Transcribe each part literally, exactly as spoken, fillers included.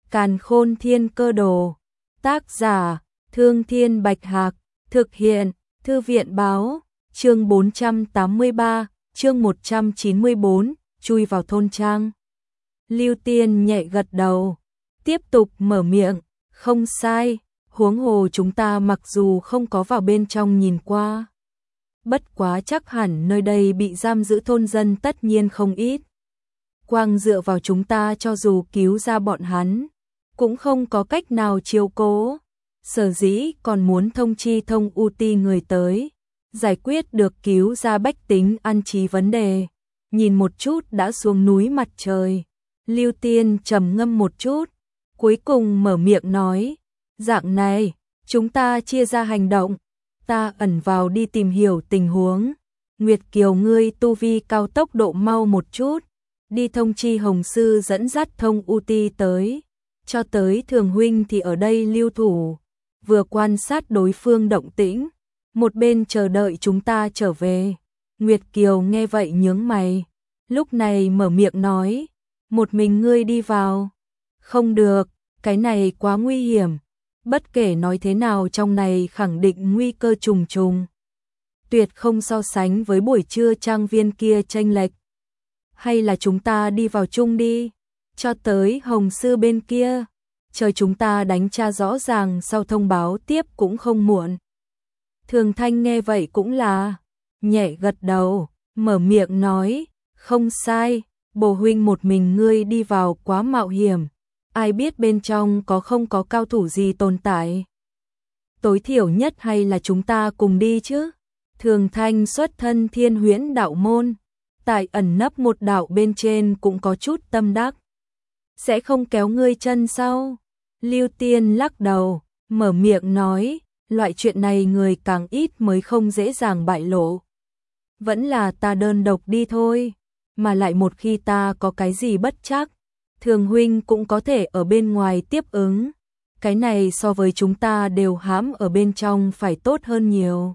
Càn Khôn Thiên Cơ Đồ. Tác giả: Thương Thiên Bạch Hạc. Thực hiện: Thư viện Báo. Chương bốn trăm tám mươi ba, chương một trăm chín mươi bốn, chui vào thôn trang. Lưu Tiên nhẹ gật đầu, tiếp tục mở miệng, không sai, huống hồ chúng ta mặc dù không có vào bên trong nhìn qua. Bất quá chắc hẳn nơi đây bị giam giữ thôn dân tất nhiên không ít. Quang dựa vào chúng ta cho dù cứu ra bọn hắn, cũng không có cách nào chiếu cố. Sở dĩ còn muốn thông chi Thông U Ti người tới, giải quyết được cứu ra bách tính an trí vấn đề. Nhìn một chút đã xuống núi mặt trời, Lưu Tiên trầm ngâm một chút, cuối cùng mở miệng nói, dạng này, chúng ta chia ra hành động, ta ẩn vào đi tìm hiểu tình huống. Nguyệt Kiều ngươi tu vi cao tốc độ mau một chút, đi thông chi Hồng Sư dẫn dắt Thông U Ti tới, cho tới Thường huynh thì ở đây lưu thủ, vừa quan sát đối phương động tĩnh, một bên chờ đợi chúng ta trở về. Nguyệt Kiều nghe vậy nhướng mày, lúc này mở miệng nói, một mình ngươi đi vào? Không được, cái này quá nguy hiểm, bất kể nói thế nào trong này khẳng định nguy cơ trùng trùng. Tuyệt không so sánh với buổi trưa trang viên kia chênh lệch. Hay là chúng ta đi vào chung đi, cho tới Hồng Sư bên kia, chờ chúng ta đánh tra rõ ràng sau thông báo tiếp cũng không muộn. Thường Thanh nghe vậy cũng là nhẹ gật đầu, mở miệng nói, không sai, bồ huynh một mình ngươi đi vào quá mạo hiểm, ai biết bên trong có không có cao thủ gì tồn tại. Tối thiểu nhất hay là chúng ta cùng đi chứ. Thường Thanh xuất thân Thiên Huyễn đạo môn, tại ẩn nấp một đạo bên trên cũng có chút tâm đắc. Sẽ không kéo ngươi chân sau. Lưu Tiên lắc đầu, mở miệng nói, loại chuyện này người càng ít mới không dễ dàng bại lộ. Vẫn là ta đơn độc đi thôi, mà lại một khi ta có cái gì bất trắc, Thường huynh cũng có thể ở bên ngoài tiếp ứng. Cái này so với chúng ta đều hãm ở bên trong phải tốt hơn nhiều.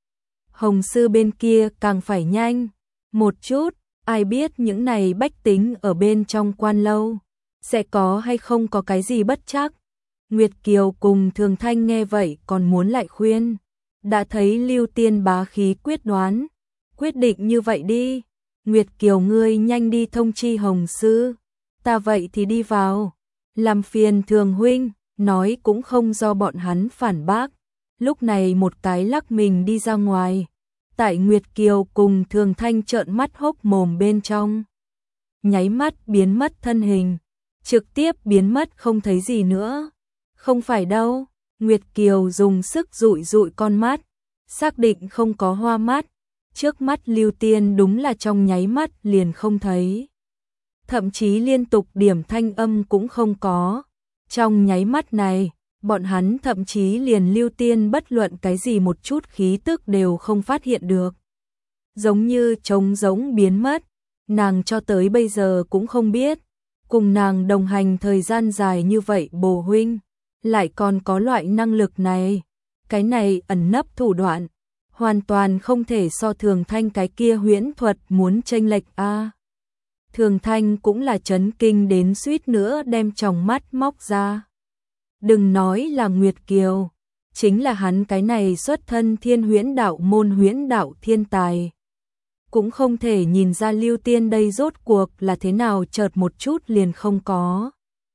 Hồng Sư bên kia càng phải nhanh một chút, ai biết những này bách tính ở bên trong quan lâu sẽ có hay không có cái gì bất trắc. Nguyệt Kiều cùng Thường Thanh nghe vậy còn muốn lại khuyên, đã thấy Lưu Tiên bá khí quyết đoán, quyết định như vậy đi, Nguyệt Kiều ngươi nhanh đi thông chi Hồng Sư, ta vậy thì đi vào, làm phiền Thường huynh. Nói cũng không do bọn hắn phản bác, lúc này một cái lắc mình đi ra ngoài, tại Nguyệt Kiều cùng Thường Thanh trợn mắt hốc mồm bên trong, nháy mắt biến mất thân hình, trực tiếp biến mất không thấy gì nữa. Không phải đâu, Nguyệt Kiều dùng sức dụi dụi con mắt, xác định không có hoa mắt, trước mắt Lưu Tiên đúng là trong nháy mắt liền không thấy, thậm chí liên tục điểm thanh âm cũng không có. Trong nháy mắt này, bọn hắn thậm chí liền Lưu Tiên bất luận cái gì một chút khí tức đều không phát hiện được. Giống như trống rỗng biến mất, nàng cho tới bây giờ cũng không biết, cùng nàng đồng hành thời gian dài như vậy bồ huynh, lại còn có loại năng lực này. Cái này ẩn nấp thủ đoạn, hoàn toàn không thể so Thường Thanh cái kia huyễn thuật muốn chênh lệch a. À. Thường Thanh cũng là chấn kinh đến suýt nữa đem tròng mắt móc ra. Đừng nói là Nguyệt Kiều, chính là hắn cái này xuất thân Thiên Huyễn đạo môn huyễn đạo thiên tài, cũng không thể nhìn ra Lưu Tiên đây rốt cuộc là thế nào chợt một chút liền không có.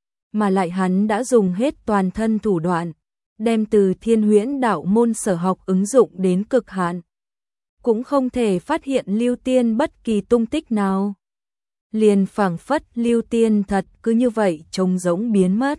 Mà lại hắn đã dùng hết toàn thân thủ đoạn, đem từ Thiên Huyễn đạo môn sở học ứng dụng đến cực hạn. Cũng không thể phát hiện Lưu Tiên bất kỳ tung tích nào. Liền phảng phất Lưu Tiên thật cứ như vậy trống rỗng biến mất.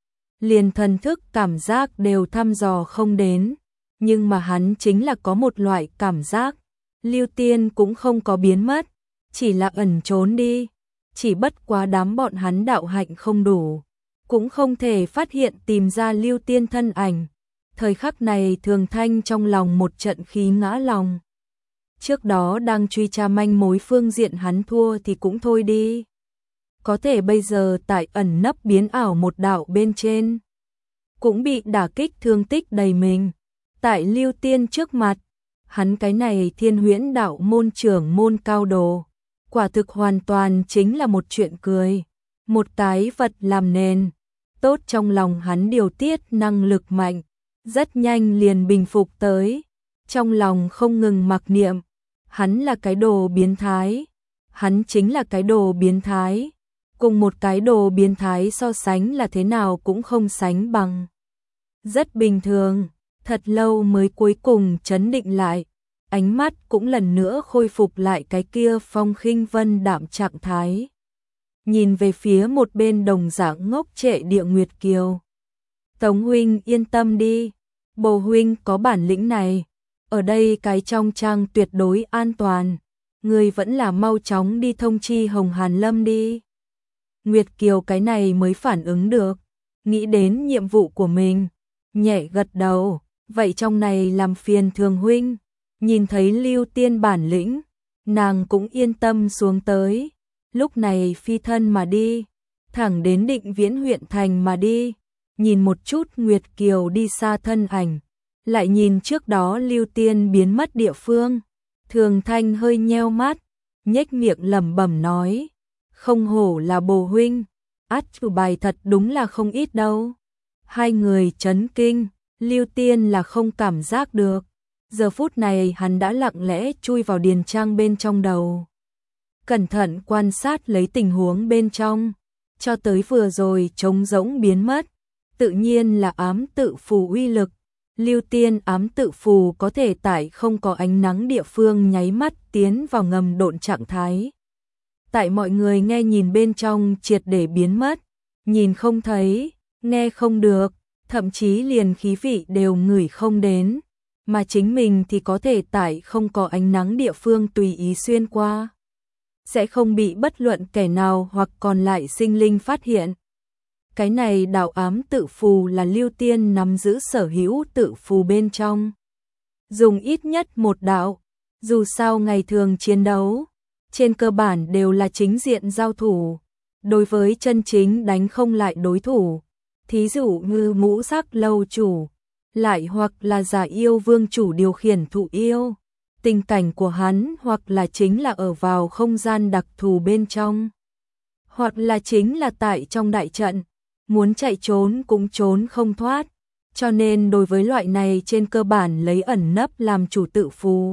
Liền thần thức cảm giác đều thăm dò không đến, nhưng mà hắn chính là có một loại cảm giác, Lưu Tiên cũng không có biến mất, chỉ là ẩn trốn đi, chỉ bất quá đám bọn hắn đạo hạnh không đủ, cũng không thể phát hiện tìm ra Lưu Tiên thân ảnh. Thời khắc này Thường Thanh trong lòng một trận khí ngã lòng. Trước đó đang truy tra manh mối phương diện hắn thua thì cũng thôi đi. Có thể bây giờ tại ẩn nấp biến ảo một đạo bên trên, cũng bị đả kích thương tích đầy mình. Tại Lưu Tiên trước mặt, hắn cái này Thiên Huyễn đạo môn trưởng môn cao đồ, quả thực hoàn toàn chính là một chuyện cười. Một cái vật làm nền, tốt trong lòng hắn điều tiết năng lực mạnh, rất nhanh liền bình phục tới, trong lòng không ngừng mặc niệm, hắn là cái đồ biến thái, hắn chính là cái đồ biến thái, cùng một cái đồ biến thái so sánh là thế nào cũng không sánh bằng. Rất bình thường, thật lâu mới cuối cùng trấn định lại, ánh mắt cũng lần nữa khôi phục lại cái kia phong khinh vân đạm trạng thái. Nhìn về phía một bên đồng dạng ngốc trệ Địa Nguyệt Kiều. Tống huynh yên tâm đi, bồ huynh có bản lĩnh này, ở đây cái trong trang tuyệt đối an toàn, người vẫn là mau chóng đi thông chi Hồng Hàn Lâm đi. Nguyệt Kiều cái này mới phản ứng được, nghĩ đến nhiệm vụ của mình, nhẹ gật đầu, vậy trong này làm phiền Thường huynh. Nhìn thấy Lưu Tiên bản lĩnh, nàng cũng yên tâm xuống tới, lúc này phi thân mà đi, thẳng đến Định Viễn huyện thành mà đi, nhìn một chút Nguyệt Kiều đi xa thân ảnh, lại nhìn trước đó Lưu Tiên biến mất địa phương, Thường Thanh hơi nheo mắt, nhếch miệng lẩm bẩm nói, không hổ là bồ huynh, át chủ bài thật đúng là không ít đâu. Hai người chấn kinh, Lưu Tiên là không cảm giác được. Giờ phút này hắn đã lặng lẽ chui vào điền trang bên trong đầu. Cẩn thận quan sát lấy tình huống bên trong, cho tới vừa rồi trống rỗng biến mất, tự nhiên là ám tự phù uy lực. Lưu Tiên ám tự phù có thể tại không có ánh nắng địa phương nháy mắt tiến vào ngầm độn trạng thái. Tại mọi người nghe nhìn bên trong triệt để biến mất, nhìn không thấy, nghe không được, thậm chí liền khí vị đều ngửi không đến. Mà chính mình thì có thể tại không có ánh nắng địa phương tùy ý xuyên qua. Sẽ không bị bất luận kẻ nào hoặc còn lại sinh linh phát hiện. Cái này đạo ám tự phù là Lưu Tiên nắm giữ sở hữu tự phù bên trong. Dùng ít nhất một đạo, dù sao ngày thường chiến đấu, trên cơ bản đều là chính diện giao thủ. Đối với chân chính đánh không lại đối thủ, thí dụ như ngũ sắc lâu chủ, lại hoặc là giả yêu vương chủ điều khiển thụ yêu, tình cảnh của hắn hoặc là chính là ở vào không gian đặc thù bên trong, hoặc là chính là tại trong đại trận, muốn chạy trốn cũng trốn không thoát, cho nên đối với loại này trên cơ bản lấy ẩn nấp làm chủ tự phù.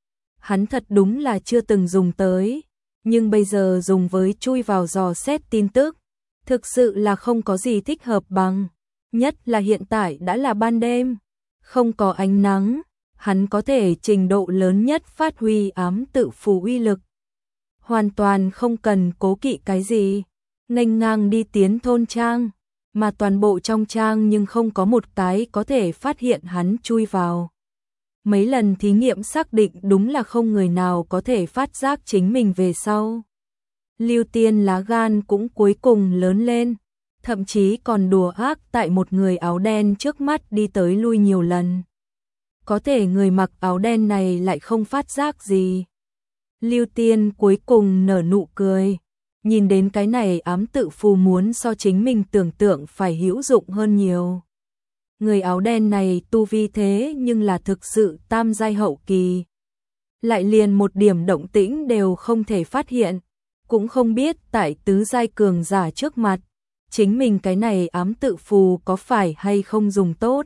Hắn thật đúng là chưa từng dùng tới, nhưng bây giờ dùng với chui vào dò xét tin tức, thực sự là không có gì thích hợp bằng. Nhất là hiện tại đã là ban đêm, không có ánh nắng, hắn có thể trình độ lớn nhất phát huy ám tự phù uy lực. Hoàn toàn không cần cố kỵ cái gì, nghênh ngang đi tiến thôn trang, mà toàn bộ trong trang nhưng không có một cái có thể phát hiện hắn chui vào. Mấy lần thí nghiệm xác định đúng là không người nào có thể phát giác chính mình về sau. Lưu Tiên lá gan cũng cuối cùng lớn lên, thậm chí còn đùa ác tại một người áo đen trước mắt đi tới lui nhiều lần. Có thể người mặc áo đen này lại không phát giác gì. Lưu Tiên cuối cùng nở nụ cười, nhìn đến cái này ám tự phù muốn so chính mình tưởng tượng phải hữu dụng hơn nhiều. Người áo đen này tu vi thế nhưng là thực sự tam giai hậu kỳ. Lại liền một điểm động tĩnh đều không thể phát hiện, cũng không biết tại tứ giai cường giả trước mặt, chính mình cái này ám tự phù có phải hay không dùng tốt.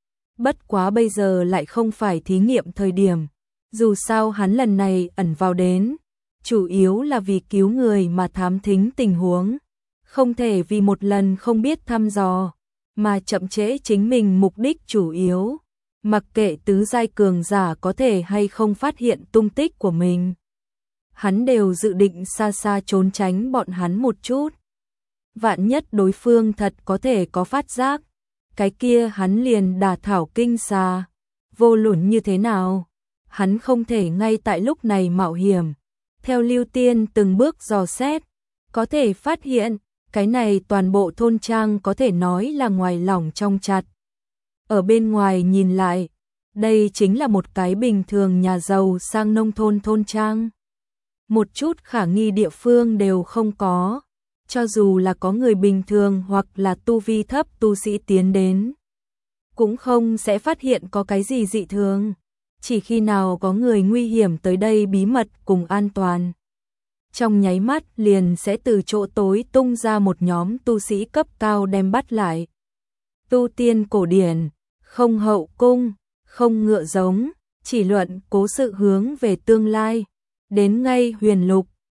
Bất quá bây giờ lại không phải thí nghiệm thời điểm, dù sao hắn lần này ẩn vào đến, chủ yếu là vì cứu người mà thám thính tình huống, không thể vì một lần không biết thăm dò, mà chậm trễ chính mình mục đích chủ yếu, mặc kệ tứ giai cường giả có thể hay không phát hiện tung tích của mình. Hắn đều dự định xa xa trốn tránh bọn hắn một chút. Vạn nhất đối phương thật có thể có phát giác, cái kia hắn liền đả thảo kinh xà, vô luận như thế nào, hắn không thể ngay tại lúc này mạo hiểm. Theo Lưu Tiên từng bước dò xét, có thể phát hiện, cái này toàn bộ thôn trang có thể nói là ngoài lỏng trong chặt. Ở bên ngoài nhìn lại, đây chính là một cái bình thường nhà giàu sang nông thôn thôn trang. Một chút khả nghi địa phương đều không có, cho dù là có người bình thường hoặc là tu vi thấp tu sĩ tiến đến, cũng không sẽ phát hiện có cái gì dị thường, chỉ khi nào có người nguy hiểm tới đây bí mật cùng an toàn. trong nháy mắt liền sẽ từ chỗ tối tung ra một nhóm tu sĩ cấp cao đem bắt lại. Tu tiên cổ điển, không hậu cung, không ngựa giống, chỉ luận cố sự hướng về tương lai. Đến ngay huyền lục,